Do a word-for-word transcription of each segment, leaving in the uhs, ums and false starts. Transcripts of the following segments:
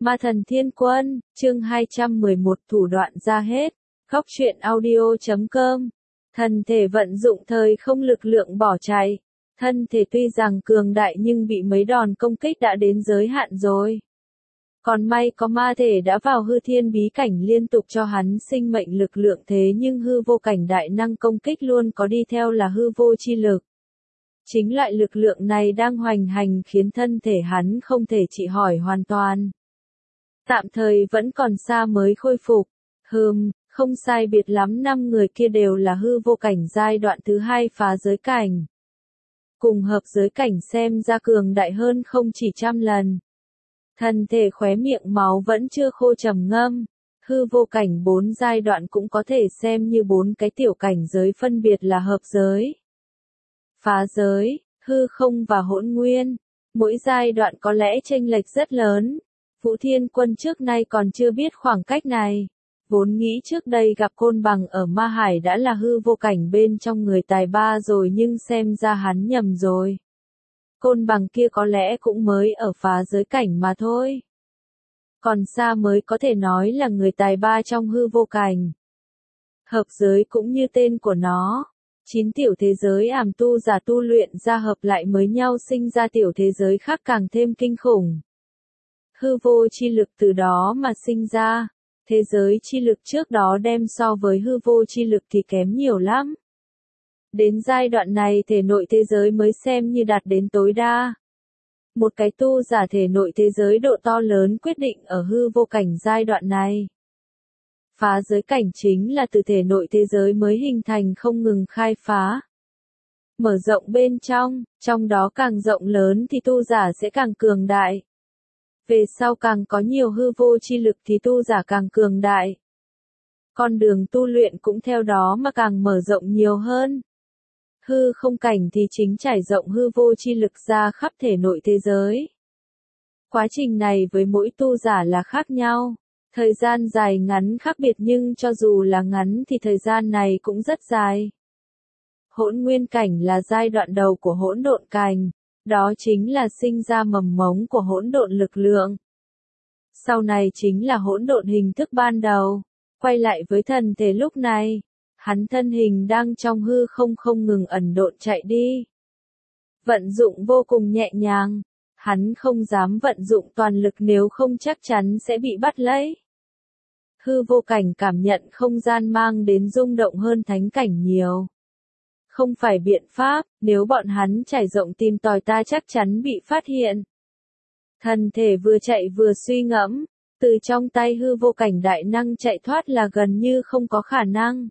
Ma Thần Thiên Quân, chương hai trăm mười một thủ đoạn ra hết. Góc truyện audio chấm com. Thân thể vận dụng thời không lực lượng bỏ chạy. Thân thể tuy rằng cường đại nhưng bị mấy đòn công kích đã đến giới hạn rồi. Còn may có ma thể đã vào hư thiên bí cảnh liên tục cho hắn sinh mệnh lực lượng, thế nhưng hư vô cảnh đại năng công kích luôn có đi theo là hư vô chi lực. Chính loại lực lượng này đang hoành hành khiến thân thể hắn không thể trị hỏi hoàn toàn. Tạm thời vẫn còn xa mới khôi phục. Hừm, không sai biệt lắm, năm người kia đều là hư vô cảnh giai đoạn thứ hai phá giới cảnh. Cùng hợp giới cảnh xem ra cường đại hơn không chỉ trăm lần. Thân thể khóe miệng máu vẫn chưa khô trầm ngâm. Hư vô cảnh bốn giai đoạn cũng có thể xem như bốn cái tiểu cảnh giới, phân biệt là hợp giới, phá giới, hư không và hỗn nguyên. Mỗi giai đoạn có lẽ chênh lệch rất lớn. Vũ Thiên Quân trước nay còn chưa biết khoảng cách này. Vốn nghĩ trước đây gặp Côn Bằng ở Ma Hải đã là hư vô cảnh bên trong người tài ba rồi, nhưng xem ra hắn nhầm rồi. Côn Bằng kia có lẽ cũng mới ở phá giới cảnh mà thôi. Còn xa mới có thể nói là người tài ba trong hư vô cảnh. Hợp giới cũng như tên của nó. Chín tiểu thế giới ảm tu giả tu luyện ra hợp lại mới nhau sinh ra tiểu thế giới khác càng thêm kinh khủng. Hư vô chi lực từ đó mà sinh ra. Thế giới chi lực trước đó đem so với hư vô chi lực thì kém nhiều lắm. Đến giai đoạn này thể nội thế giới mới xem như đạt đến tối đa. Một cái tu giả thể nội thế giới độ to lớn quyết định ở hư vô cảnh giai đoạn này. Phá giới cảnh chính là từ thể nội thế giới mới hình thành không ngừng khai phá. Mở rộng bên trong, trong đó càng rộng lớn thì tu giả sẽ càng cường đại. Về sau càng có nhiều hư vô chi lực thì tu giả càng cường đại. Con đường tu luyện cũng theo đó mà càng mở rộng nhiều hơn. Hư không cảnh thì chính trải rộng hư vô chi lực ra khắp thể nội thế giới. Quá trình này với mỗi tu giả là khác nhau. Thời gian dài ngắn khác biệt, nhưng cho dù là ngắn thì thời gian này cũng rất dài. Hỗn nguyên cảnh là giai đoạn đầu của hỗn độn cảnh. Đó chính là sinh ra mầm mống của hỗn độn lực lượng. Sau này chính là hỗn độn hình thức ban đầu. Quay lại với thân thể lúc này, hắn thân hình đang trong hư không không ngừng ẩn độn chạy đi. Vận dụng vô cùng nhẹ nhàng, hắn không dám vận dụng toàn lực nếu không chắc chắn sẽ bị bắt lấy. Hư vô cảnh cảm nhận không gian mang đến rung động hơn thánh cảnh nhiều. Không phải biện pháp, nếu bọn hắn trải rộng tìm tòi ta chắc chắn bị phát hiện. Thân thể vừa chạy vừa suy ngẫm, từ trong tay hư vô cảnh đại năng chạy thoát là gần như không có khả năng.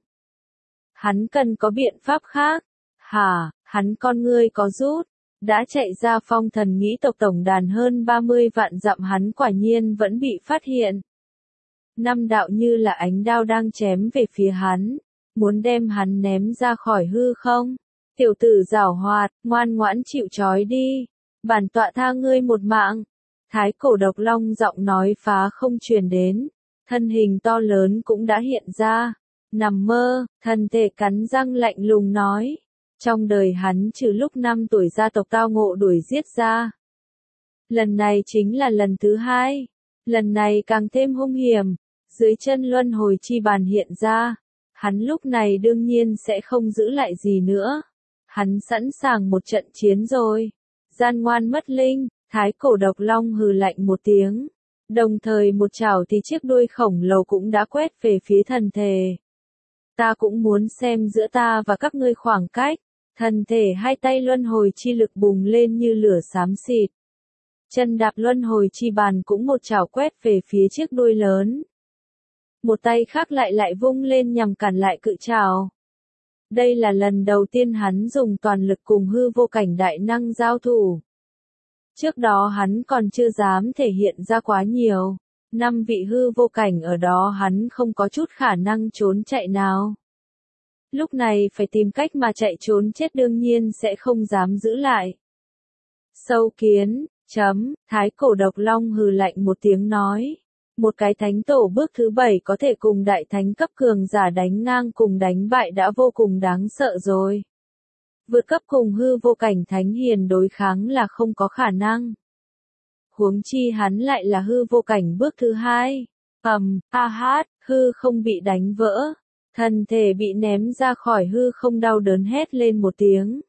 Hắn cần có biện pháp khác. Hả, hắn con ngươi có rút, đã chạy ra phong thần nghĩ tộc tổng đàn hơn ba mươi vạn dặm, hắn quả nhiên vẫn bị phát hiện. Năm đạo như là ánh đao đang chém về phía hắn. Muốn đem hắn ném ra khỏi hư không? Tiểu tử giảo hoạt, ngoan ngoãn chịu trói đi. Bản tọa tha ngươi một mạng. Thái cổ độc long giọng nói phá không truyền đến. Thân hình to lớn cũng đã hiện ra. Nằm mơ, thân thể cắn răng lạnh lùng nói. Trong đời hắn trừ lúc năm tuổi gia tộc tao ngộ đuổi giết ra. Lần này chính là lần thứ hai. Lần này càng thêm hung hiểm. Dưới chân luân hồi chi bàn hiện ra. Hắn lúc này đương nhiên sẽ không giữ lại gì nữa. Hắn sẵn sàng một trận chiến rồi. Gian ngoan mất linh, thái cổ độc long hừ lạnh một tiếng. Đồng thời một chảo thì chiếc đuôi khổng lồ cũng đã quét về phía thần thể. Ta cũng muốn xem giữa ta và các ngươi khoảng cách. Thần thể hai tay luân hồi chi lực bùng lên như lửa xám xịt. Chân đạp luân hồi chi bàn cũng một chảo quét về phía chiếc đuôi lớn. Một tay khác lại lại vung lên nhằm cản lại cự trảo. Đây là lần đầu tiên hắn dùng toàn lực cùng hư vô cảnh đại năng giao thủ. Trước đó hắn còn chưa dám thể hiện ra quá nhiều. Năm vị hư vô cảnh ở đó hắn không có chút khả năng trốn chạy nào. Lúc này phải tìm cách mà chạy trốn chết, đương nhiên sẽ không dám giữ lại. Sâu kiến, chấm, thái cổ độc long hừ lạnh một tiếng nói. Một cái thánh tổ bước thứ bảy có thể cùng đại thánh cấp cường giả đánh ngang cùng đánh bại đã vô cùng đáng sợ rồi. Vượt cấp cùng hư vô cảnh thánh hiền đối kháng là không có khả năng. huống chi hắn lại là hư vô cảnh bước thứ hai. Ầm, a hát, hư không bị đánh vỡ, thân thể bị ném ra khỏi hư không đau đớn hét lên một tiếng.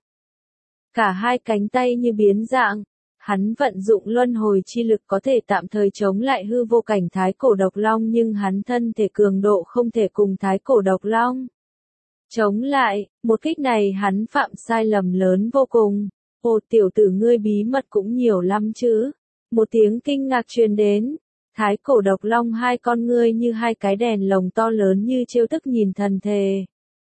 Cả hai cánh tay như biến dạng, hắn vận dụng luân hồi chi lực có thể tạm thời chống lại hư vô cảnh thái cổ độc long nhưng hắn thân thể cường độ không thể cùng thái cổ độc long chống lại, một kích này hắn phạm sai lầm lớn vô cùng. Ồ tiểu tử ngươi bí mật cũng nhiều lắm chứ. Một tiếng kinh ngạc truyền đến. Thái cổ độc long hai con ngươi như hai cái đèn lồng to lớn như trêu tức nhìn thần thề.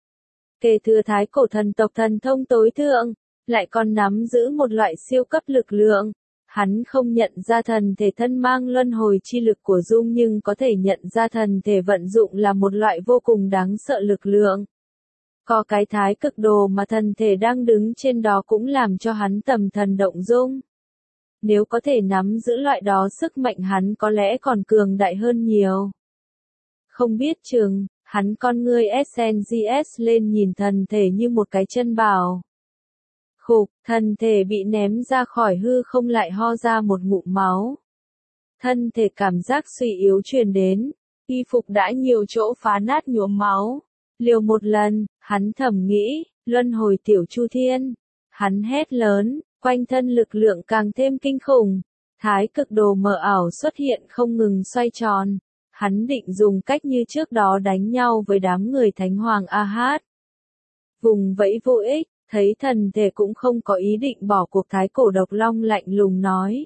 Kể từ thái cổ thần tộc thần thông tối thượng, lại còn nắm giữ một loại siêu cấp lực lượng. Hắn không nhận ra thần thể thân mang luân hồi chi lực của Dung nhưng có thể nhận ra thần thể vận dụng là một loại vô cùng đáng sợ lực lượng. Có cái thái cực đồ mà thần thể đang đứng trên đó cũng làm cho hắn tầm thần động dung. Nếu có thể nắm giữ loại đó sức mạnh hắn có lẽ còn cường đại hơn nhiều. Không biết chừng, hắn con ngươi ét en giê ét lên nhìn thần thể như một cái chân bảo. Khục, thần thể bị ném ra khỏi hư không lại ho ra một ngụm máu. Thân thể cảm giác suy yếu truyền đến, y phục đã nhiều chỗ phá nát nhuốm máu. Liều một lần, hắn thầm nghĩ, luân hồi tiểu chu thiên. Hắn hét lớn, quanh thân lực lượng càng thêm kinh khủng. Thái cực đồ mờ ảo xuất hiện không ngừng xoay tròn. Hắn định dùng cách như trước đó đánh nhau với đám người Thánh Hoàng A Hát. Vùng vẫy vô ích, thấy thần thể cũng không có ý định bỏ cuộc thái cổ độc long lạnh lùng nói.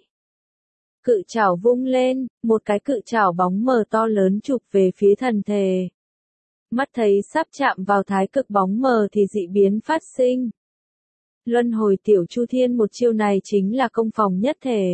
Cự chảo vung lên, một cái cự chảo bóng mờ to lớn chụp về phía thần thể. Mắt thấy sắp chạm vào thái cực bóng mờ thì dị biến phát sinh. Luân hồi tiểu chu thiên một chiêu này chính là công phòng nhất thể.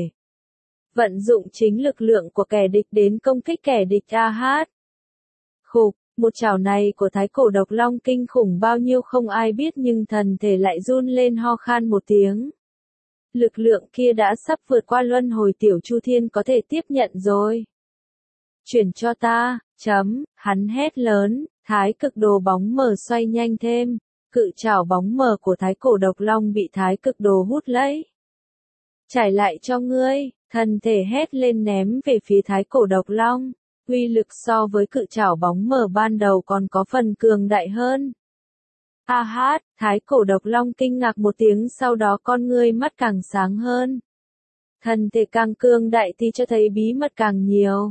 Vận dụng chính lực lượng của kẻ địch đến công kích kẻ địch A Hát. Khục, một chảo này của thái cổ độc long kinh khủng bao nhiêu không ai biết nhưng thần thể lại run lên ho khan một tiếng. Lực lượng kia đã sắp vượt qua luân hồi tiểu chu thiên có thể tiếp nhận rồi. Chuyển cho ta, chấm, hắn hét lớn, thái cực đồ bóng mờ xoay nhanh thêm, cự chảo bóng mờ của thái cổ độc long bị thái cực đồ hút lấy. Trải lại cho ngươi, thần thể hét lên ném về phía thái cổ độc long, uy lực so với cự chảo bóng mờ ban đầu còn có phần cường đại hơn. A Hát, thái cổ độc long kinh ngạc một tiếng sau đó con ngươi mắt càng sáng hơn. Thần thể càng cường đại thì cho thấy bí mật càng nhiều.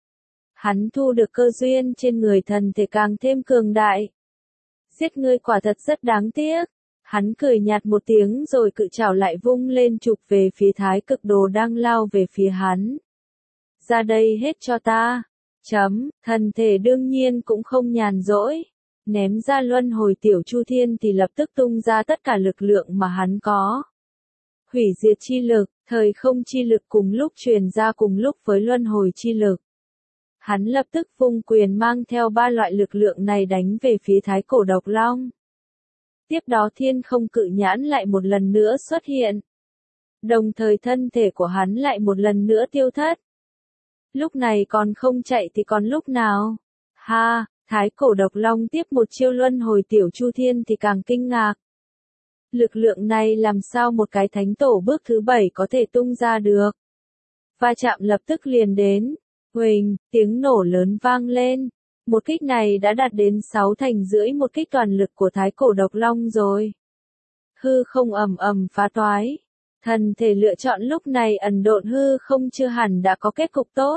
Hắn thu được cơ duyên trên người thần thể càng thêm cường đại. Giết ngươi quả thật rất đáng tiếc. Hắn cười nhạt một tiếng rồi cự chảo lại vung lên chụp về phía thái cực đồ đang lao về phía hắn. Ra đây hết cho ta. Chấm, thần thể đương nhiên cũng không nhàn rỗi. Ném ra luân hồi tiểu chu thiên thì lập tức tung ra tất cả lực lượng mà hắn có. Hủy diệt chi lực, thời không chi lực cùng lúc truyền ra cùng lúc với luân hồi chi lực. Hắn lập tức vung quyền mang theo ba loại lực lượng này đánh về phía thái cổ độc long. Tiếp đó thiên không cự nhãn lại một lần nữa xuất hiện. Đồng thời thân thể của hắn lại một lần nữa tiêu thất. Lúc này còn không chạy thì còn lúc nào? Ha, thái cổ độc long tiếp một chiêu luân hồi tiểu chu thiên thì càng kinh ngạc. Lực lượng này làm sao một cái thánh tổ bước thứ bảy có thể tung ra được? Va chạm lập tức liền đến. Huỳnh, tiếng nổ lớn vang lên. Một kích này đã đạt đến sáu thành rưỡi một kích toàn lực của thái cổ độc long rồi. Hư không ầm ầm phá toái. Thần thể lựa chọn lúc này ẩn độn hư không chưa hẳn đã có kết cục tốt.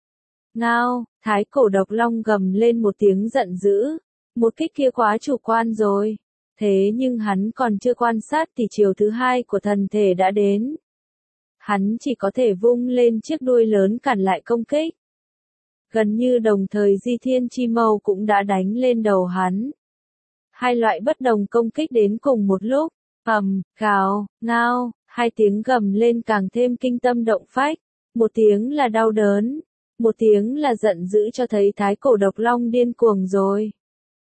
Ngao, thái cổ độc long gầm lên một tiếng giận dữ. Một kích kia quá chủ quan rồi. Thế nhưng hắn còn chưa quan sát thì chiều thứ hai của thần thể đã đến. Hắn chỉ có thể vung lên chiếc đuôi lớn cản lại công kích. Gần như đồng thời Di Thiên Chi Mâu cũng đã đánh lên đầu hắn. Hai loại bất đồng công kích đến cùng một lúc, ầm, gào, ngao, hai tiếng gầm lên càng thêm kinh tâm động phách. Một tiếng là đau đớn, một tiếng là giận dữ cho thấy thái cổ độc long điên cuồng rồi.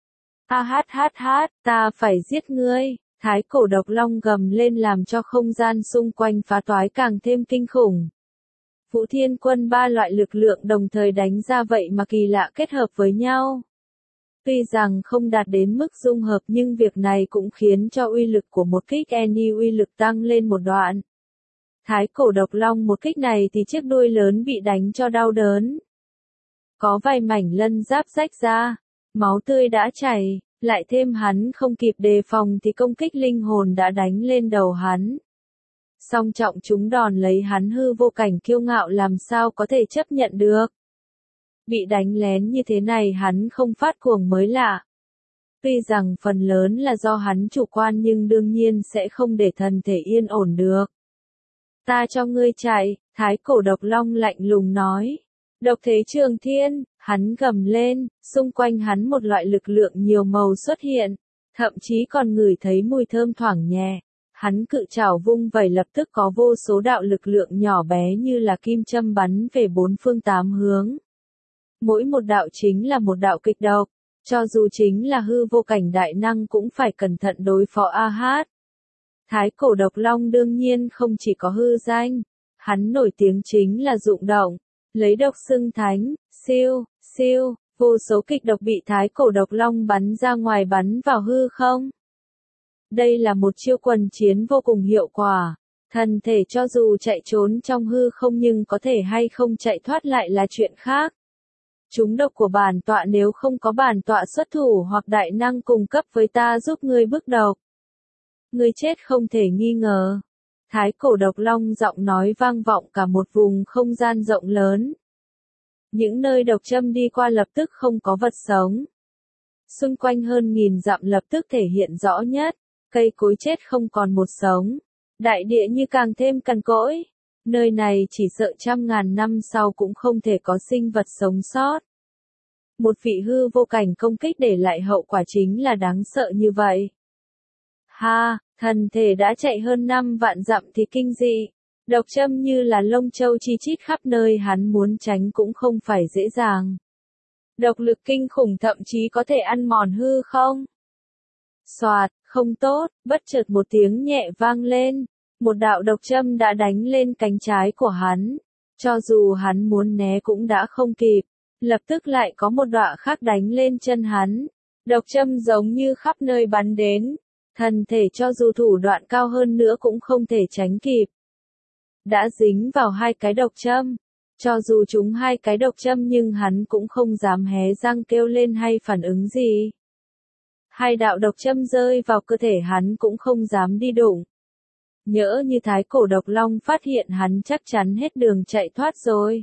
A hát hát hát, ta phải giết ngươi. Thái cổ độc long gầm lên làm cho không gian xung quanh phá toái càng thêm kinh khủng. Vũ Thiên Quân ba loại lực lượng đồng thời đánh ra vậy mà kỳ lạ kết hợp với nhau. Tuy rằng không đạt đến mức dung hợp nhưng việc này cũng khiến cho uy lực của một kích Any uy lực tăng lên một đoạn. Thái cổ độc long một kích này thì chiếc đuôi lớn bị đánh cho đau đớn. Có vài mảnh lân giáp rách ra, máu tươi đã chảy, lại thêm hắn không kịp đề phòng thì công kích linh hồn đã đánh lên đầu hắn. Song trọng chúng đòn lấy hắn hư vô cảnh kiêu ngạo làm sao có thể chấp nhận được. Bị đánh lén như thế này hắn không phát cuồng mới lạ. Tuy rằng phần lớn là do hắn chủ quan nhưng đương nhiên sẽ không để thân thể yên ổn được. Ta cho ngươi chạy, thái cổ độc long lạnh lùng nói. Độc thế trường thiên, hắn gầm lên, xung quanh hắn một loại lực lượng nhiều màu xuất hiện, thậm chí còn ngửi thấy mùi thơm thoảng nhẹ. Hắn cự trảo vung vẩy lập tức có vô số đạo lực lượng nhỏ bé như là kim châm bắn về bốn phương tám hướng. Mỗi một đạo chính là một đạo kịch độc, cho dù chính là hư vô cảnh đại năng cũng phải cẩn thận đối phó A Hát. Thái cổ độc long đương nhiên không chỉ có hư danh, hắn nổi tiếng chính là dụng động, lấy độc xưng thánh, siêu, siêu, vô số kịch độc bị thái cổ độc long bắn ra ngoài bắn vào hư không. Đây là một chiêu quần chiến vô cùng hiệu quả, thân thể cho dù chạy trốn trong hư không nhưng có thể hay không chạy thoát lại là chuyện khác. Chúng độc của bản tọa nếu không có bản tọa xuất thủ hoặc đại năng cùng cấp với ta giúp ngươi bức độc. Ngươi chết không thể nghi ngờ. Thái cổ độc long giọng nói vang vọng cả một vùng không gian rộng lớn. Những nơi độc châm đi qua lập tức không có vật sống. Xung quanh hơn nghìn dặm lập tức thể hiện rõ nhất, cây cối chết không còn một sống. Đại địa như càng thêm cằn cỗi. Nơi này chỉ sợ trăm ngàn năm sau cũng không thể có sinh vật sống sót. Một vị hư vô cảnh công kích để lại hậu quả chính là đáng sợ như vậy. Ha, thần thể đã chạy hơn năm vạn dặm thì kinh dị. Độc châm như là lông châu chi chít khắp nơi hắn muốn tránh cũng không phải dễ dàng. Độc lực kinh khủng thậm chí có thể ăn mòn hư không? Xoạt, không tốt, bất chợt một tiếng nhẹ vang lên. Một đạo độc châm đã đánh lên cánh trái của hắn. Cho dù hắn muốn né cũng đã không kịp. Lập tức lại có một đọa khác đánh lên chân hắn. Độc châm giống như khắp nơi bắn đến. Thân thể cho dù thủ đoạn cao hơn nữa cũng không thể tránh kịp. Đã dính vào hai cái độc châm. Cho dù chúng hai cái độc châm nhưng hắn cũng không dám hé răng kêu lên hay phản ứng gì. Hai đạo độc châm rơi vào cơ thể hắn cũng không dám đi đụng. Nhỡ như thái cổ độc long phát hiện hắn chắc chắn hết đường chạy thoát rồi.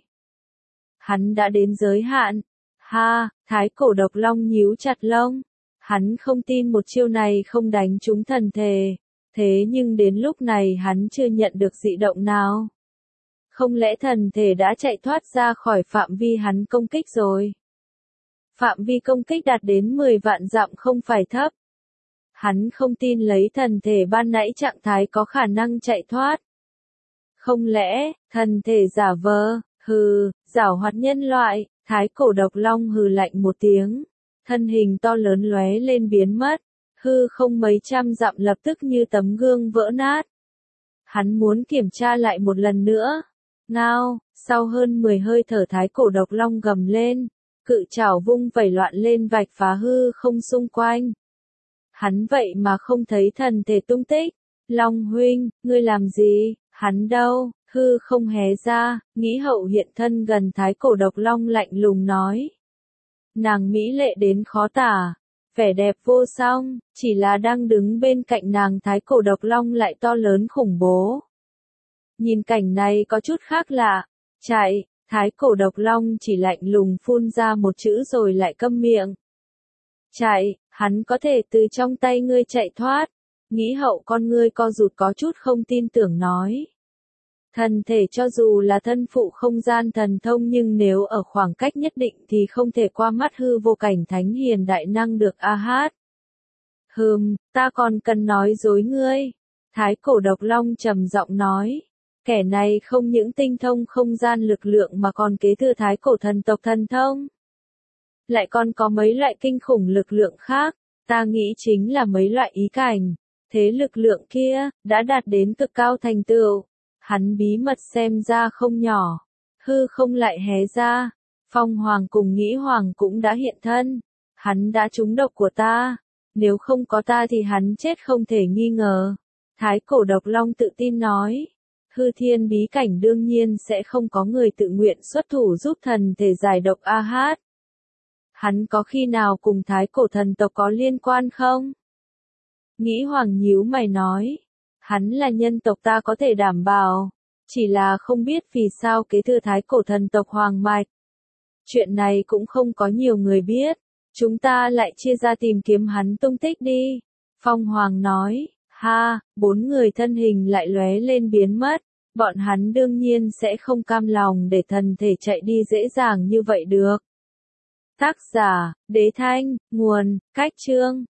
Hắn đã đến giới hạn. Ha, thái cổ độc long nhíu chặt lông. Hắn không tin một chiêu này không đánh trúng thần thể. Thế nhưng đến lúc này hắn chưa nhận được dị động nào. Không lẽ thần thể đã chạy thoát ra khỏi phạm vi hắn công kích rồi? Phạm vi công kích đạt đến mười vạn dặm không phải thấp. Hắn không tin lấy thần thể ban nãy trạng thái có khả năng chạy thoát. Không lẽ, thần thể giả vờ, hừ, giảo hoạt nhân loại, thái cổ độc long hừ lạnh một tiếng. Thân hình to lớn lóe lên biến mất, hư không mấy trăm dặm lập tức như tấm gương vỡ nát. Hắn muốn kiểm tra lại một lần nữa. Ngao, sau hơn mười hơi thở thái cổ độc long gầm lên, cự trảo vung vẩy loạn lên vạch phá hư không xung quanh. Hắn vậy mà không thấy thần thể tung tích. Long huynh, ngươi làm gì? Hắn đâu? Hư không hé ra, nghĩ hậu hiện thân gần thái cổ độc long lạnh lùng nói. Nàng mỹ lệ đến khó tả, vẻ đẹp vô song, chỉ là đang đứng bên cạnh nàng thái cổ độc long lại to lớn khủng bố. Nhìn cảnh này có chút khác lạ, chạy, thái cổ độc long chỉ lạnh lùng phun ra một chữ rồi lại câm miệng. Chạy, hắn có thể từ trong tay ngươi chạy thoát, nghĩ hậu con ngươi co rụt có chút không tin tưởng nói. Thần thể cho dù là thân phụ không gian thần thông nhưng nếu ở khoảng cách nhất định thì không thể qua mắt hư vô cảnh thánh hiền đại năng được A Hát. Hừm, ta còn cần nói dối ngươi. Thái cổ độc long trầm giọng nói. Kẻ này không những tinh thông không gian lực lượng mà còn kế thừa thái cổ thần tộc thần thông. Lại còn có mấy loại kinh khủng lực lượng khác, ta nghĩ chính là mấy loại ý cảnh. Thế lực lượng kia, đã đạt đến cực cao thành tựu. Hắn bí mật xem ra không nhỏ. Hư không lại hé ra. Phong Hoàng cùng Nghĩ Hoàng cũng đã hiện thân. Hắn đã trúng độc của ta. Nếu không có ta thì hắn chết không thể nghi ngờ. Thái cổ độc long tự tin nói. hư thiên bí cảnh đương nhiên sẽ không có người tự nguyện xuất thủ giúp thần thể giải độc A Hát. Hắn có khi nào cùng thái cổ thần tộc có liên quan không? Nghĩ Hoàng nhíu mày nói. Hắn là nhân tộc ta có thể đảm bảo. Chỉ là không biết vì sao kế thừa thái cổ thần tộc Hoàng Mạch. Chuyện này cũng không có nhiều người biết. Chúng ta lại chia ra tìm kiếm hắn tung tích đi. Phong Hoàng nói. Ha, bốn người thân hình lại lóe lên biến mất. Bọn hắn đương nhiên sẽ không cam lòng để thần thể chạy đi dễ dàng như vậy được. Tác giả, Đế Thanh, nguồn, Cách Chương.